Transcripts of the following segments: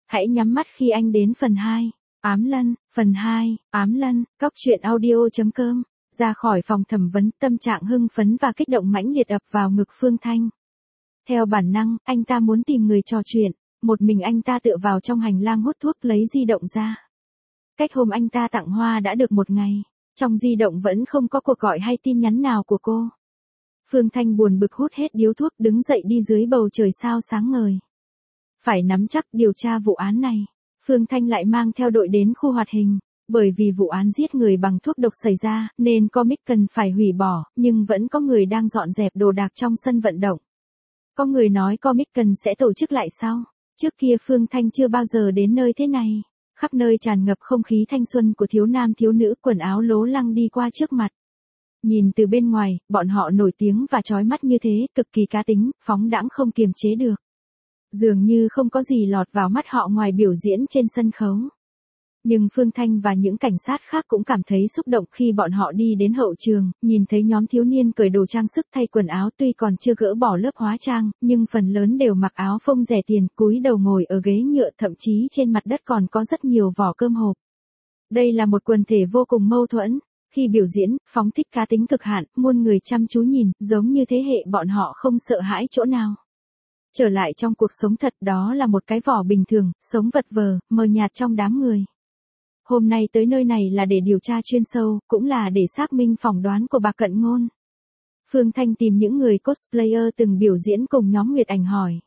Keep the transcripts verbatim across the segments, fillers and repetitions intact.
Hãy nhắm mắt khi anh đến phần hai. Ám Lân, phần hai, Ám Lân, cóc truyện audio.com. Ra khỏi phòng thẩm vấn, tâm trạng hưng phấn và kích động mãnh liệt ập vào ngực Phương Thanh. Theo bản năng, anh ta muốn tìm người trò chuyện, một mình anh ta tựa vào trong hành lang hút thuốc lấy di động ra. Cách hôm anh ta tặng hoa đã được một ngày, trong di động vẫn không có cuộc gọi hay tin nhắn nào của cô. Phương Thanh buồn bực hút hết điếu thuốc đứng dậy đi dưới bầu trời sao sáng ngời. Phải nắm chắc điều tra vụ án này, Phương Thanh lại mang theo đội đến khu hoạt hình, bởi vì vụ án giết người bằng thuốc độc xảy ra, nên comic cần phải hủy bỏ, nhưng vẫn có người đang dọn dẹp đồ đạc trong sân vận động. Có người nói comic cần sẽ tổ chức lại sau, trước kia Phương Thanh chưa bao giờ đến nơi thế này, khắp nơi tràn ngập không khí thanh xuân của thiếu nam thiếu nữ quần áo lố lăng đi qua trước mặt. Nhìn từ bên ngoài, bọn họ nổi tiếng và chói mắt như thế, cực kỳ cá tính, phóng đãng không kiềm chế được. Dường như không có gì lọt vào mắt họ ngoài biểu diễn trên sân khấu. Nhưng Phương Thanh và những cảnh sát khác cũng cảm thấy xúc động khi bọn họ đi đến hậu trường, nhìn thấy nhóm thiếu niên cởi đồ trang sức thay quần áo tuy còn chưa gỡ bỏ lớp hóa trang, nhưng phần lớn đều mặc áo phông rẻ tiền, cúi đầu ngồi ở ghế nhựa, thậm chí trên mặt đất còn có rất nhiều vỏ cơm hộp. Đây là một quần thể vô cùng mâu thuẫn. Khi biểu diễn, phóng thích cá tính cực hạn, muôn người chăm chú nhìn, giống như thế hệ bọn họ không sợ hãi chỗ nào. Trở lại trong cuộc sống thật, đó là một cái vỏ bình thường, sống vật vờ, mờ nhạt trong đám người. Hôm nay tới nơi này là để điều tra chuyên sâu, cũng là để xác minh phỏng đoán của bà Cận Ngôn. Phương Thanh tìm những người cosplayer từng biểu diễn cùng nhóm Nguyệt Ảnh hỏi.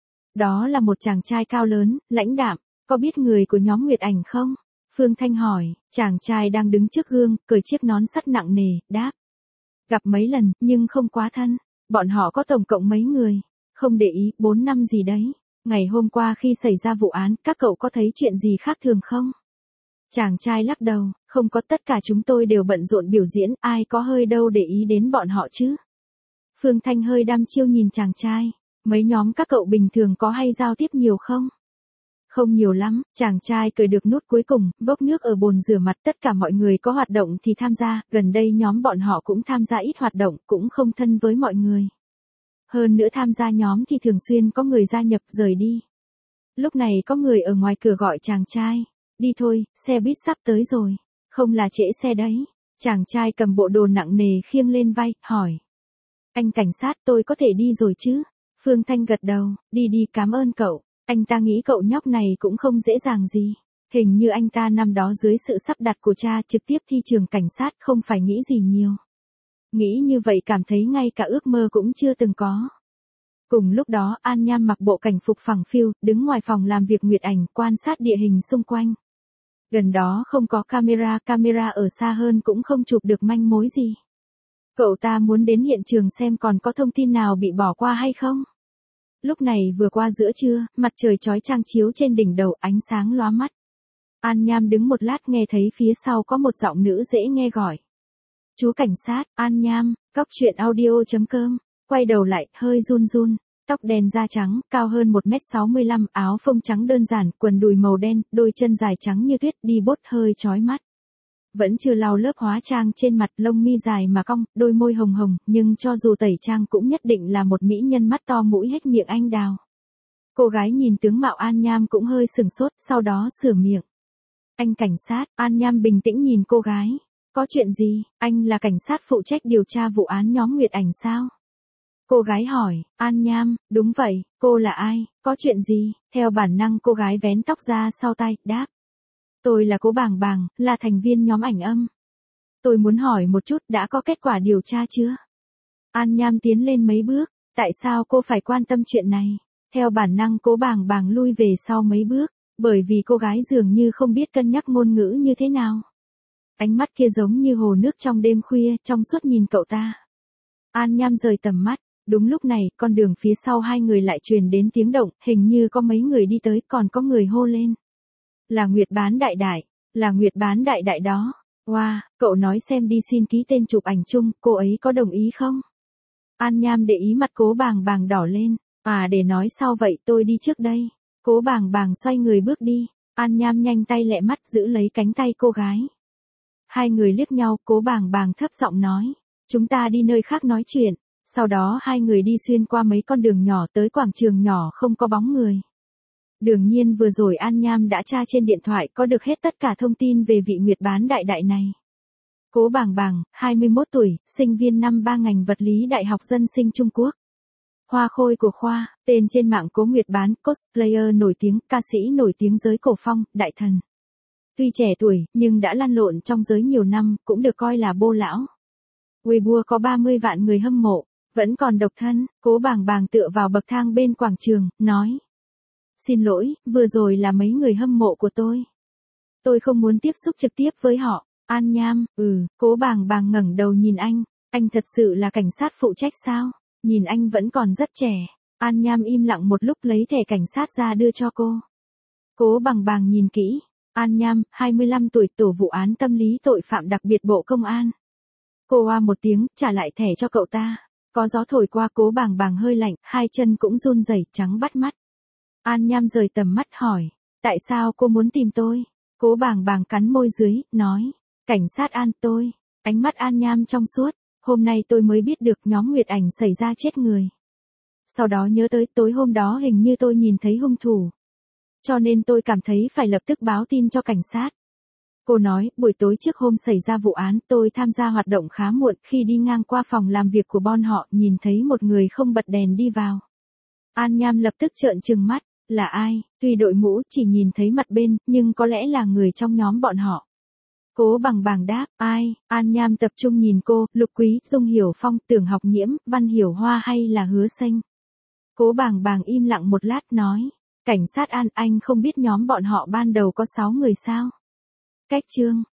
Đó là một chàng trai cao lớn, lãnh đạm, có biết người của nhóm Nguyệt Ảnh không? Phương Thanh hỏi, chàng trai đang đứng trước gương, cởi chiếc nón sắt nặng nề, đáp. Gặp mấy lần, nhưng không quá thân. Bọn họ có tổng cộng mấy người? Không để ý, bốn năm gì đấy. Ngày hôm qua khi xảy ra vụ án, các cậu có thấy chuyện gì khác thường không? Chàng trai lắc đầu, không có, tất cả chúng tôi đều bận rộn biểu diễn, ai có hơi đâu để ý đến bọn họ chứ. Phương Thanh hơi đăm chiêu nhìn chàng trai, mấy nhóm các cậu bình thường có hay giao tiếp nhiều không? Không nhiều lắm, chàng trai cởi được nút cuối cùng, vốc nước ở bồn rửa mặt, tất cả mọi người có hoạt động thì tham gia, gần đây nhóm bọn họ cũng tham gia ít hoạt động, cũng không thân với mọi người. Hơn nữa tham gia nhóm thì thường xuyên có người gia nhập rời đi. Lúc này có người ở ngoài cửa gọi chàng trai, đi thôi, xe buýt sắp tới rồi, không là trễ xe đấy. Chàng trai cầm bộ đồ nặng nề khiêng lên vai, hỏi. Anh cảnh sát, tôi có thể đi rồi chứ? Phương Thanh gật đầu, đi đi, cảm ơn cậu. Anh ta nghĩ cậu nhóc này cũng không dễ dàng gì. Hình như anh ta năm đó dưới sự sắp đặt của cha trực tiếp thi trường cảnh sát, không phải nghĩ gì nhiều. Nghĩ như vậy cảm thấy ngay cả ước mơ cũng chưa từng có. Cùng lúc đó An Nham mặc bộ cảnh phục phẳng phiu, đứng ngoài phòng làm việc Nguyệt Ảnh, quan sát địa hình xung quanh. Gần đó không có camera, camera ở xa hơn cũng không chụp được manh mối gì. Cậu ta muốn đến hiện trường xem còn có thông tin nào bị bỏ qua hay không. Lúc này vừa qua giữa trưa, mặt trời chói chang chiếu trên đỉnh đầu, ánh sáng lóa mắt. An Nham đứng một lát nghe thấy phía sau có một giọng nữ dễ nghe gọi. Chú cảnh sát, An Nham, cóc truyện audio.com, quay đầu lại, hơi run run, tóc đen da trắng, cao hơn một mét sáu mươi lăm, áo phông trắng đơn giản, quần đùi màu đen, đôi chân dài trắng như tuyết, đi bốt hơi chói mắt. Vẫn chưa lau lớp hóa trang trên mặt, lông mi dài mà cong, đôi môi hồng hồng, nhưng cho dù tẩy trang cũng nhất định là một mỹ nhân, mắt to mũi hết miệng anh đào. Cô gái nhìn tướng mạo An Nham cũng hơi sừng sốt, sau đó sửa miệng. Anh cảnh sát, An Nham bình tĩnh nhìn cô gái. Có chuyện gì, anh là cảnh sát phụ trách điều tra vụ án nhóm Nguyệt Ảnh sao? Cô gái hỏi, An Nham, đúng vậy, cô là ai, có chuyện gì? Theo bản năng cô gái vén tóc ra sau tai, đáp. Tôi là Cố Bàng Bàng, là thành viên nhóm Ảnh Âm. Tôi muốn hỏi một chút, đã có kết quả điều tra chưa? An Nham tiến lên mấy bước, tại sao cô phải quan tâm chuyện này? Theo bản năng Cố Bàng Bàng lui về sau mấy bước, bởi vì cô gái dường như không biết cân nhắc ngôn ngữ như thế nào. Ánh mắt kia giống như hồ nước trong đêm khuya, trong suốt nhìn cậu ta. An Nham rời tầm mắt, đúng lúc này, con đường phía sau hai người lại truyền đến tiếng động, hình như có mấy người đi tới, còn có người hô lên. Là Nguyệt Bán Đại Đại, là Nguyệt Bán Đại Đại đó. Wow, cậu nói xem đi xin ký tên chụp ảnh chung, cô ấy có đồng ý không? An Nham để ý mặt Cố Bàng Bàng đỏ lên, à để nói sau vậy tôi đi trước đây. Cố Bàng Bàng xoay người bước đi, An Nham nhanh tay lẹ mắt giữ lấy cánh tay cô gái. Hai người liếc nhau, Cố Bàng Bàng thấp giọng nói, chúng ta đi nơi khác nói chuyện. Sau đó hai người đi xuyên qua mấy con đường nhỏ tới quảng trường nhỏ không có bóng người. Đương nhiên vừa rồi An Nham đã tra trên điện thoại có được hết tất cả thông tin về vị Nguyệt bán đại đại này. Cố Bàng Bàng, hai mươi mốt tuổi, sinh viên năm ba ngành vật lý Đại học Dân sinh Trung Quốc. Hoa khôi của khoa, tên trên mạng Cố Nguyệt bán, cosplayer nổi tiếng, ca sĩ nổi tiếng giới cổ phong, đại thần. Tuy trẻ tuổi, nhưng đã lăn lộn trong giới nhiều năm, cũng được coi là bô lão. Weibo có ba mươi vạn người hâm mộ, vẫn còn độc thân, Cố Bàng Bàng tựa vào bậc thang bên quảng trường, nói. Xin lỗi, vừa rồi là mấy người hâm mộ của tôi. Tôi không muốn tiếp xúc trực tiếp với họ. An Nham, ừ, Cố Bàng Bàng ngẩng đầu nhìn anh, anh thật sự là cảnh sát phụ trách sao? Nhìn anh vẫn còn rất trẻ. An Nham im lặng một lúc lấy thẻ cảnh sát ra đưa cho cô. Cố Bàng Bàng nhìn kỹ. An Nham, hai mươi lăm tuổi, tổ vụ án tâm lý tội phạm đặc biệt Bộ Công an. Cô oa một tiếng, trả lại thẻ cho cậu ta. Có gió thổi qua, Cố Bàng Bàng hơi lạnh, hai chân cũng run rẩy, trắng bắt mắt. An Nham rời tầm mắt hỏi, tại sao cô muốn tìm tôi? Cố Bàng Bàng cắn môi dưới, nói, cảnh sát An, tôi. Ánh mắt An Nham trong suốt, hôm nay tôi mới biết được nhóm Nguyệt Ảnh xảy ra chết người. Sau đó nhớ tới tối hôm đó hình như tôi nhìn thấy hung thủ. Cho nên tôi cảm thấy phải lập tức báo tin cho cảnh sát. Cô nói, buổi tối trước hôm xảy ra vụ án, tôi tham gia hoạt động khá muộn, khi đi ngang qua phòng làm việc của bọn họ, nhìn thấy một người không bật đèn đi vào. An Nham lập tức trợn trừng mắt, là ai? Tuy đội mũ chỉ nhìn thấy mặt bên, nhưng có lẽ là người trong nhóm bọn họ. Cố Bàng Bàng đáp, ai? An Nham tập trung nhìn cô, Lục Quý, Dung Hiểu Phong, Tưởng Học Nhiễm, Văn Hiểu Hoa hay là Hứa Xanh? Cố Bàng Bàng im lặng một lát nói, cảnh sát An, anh không biết nhóm bọn họ ban đầu có sáu người sao? Cách chương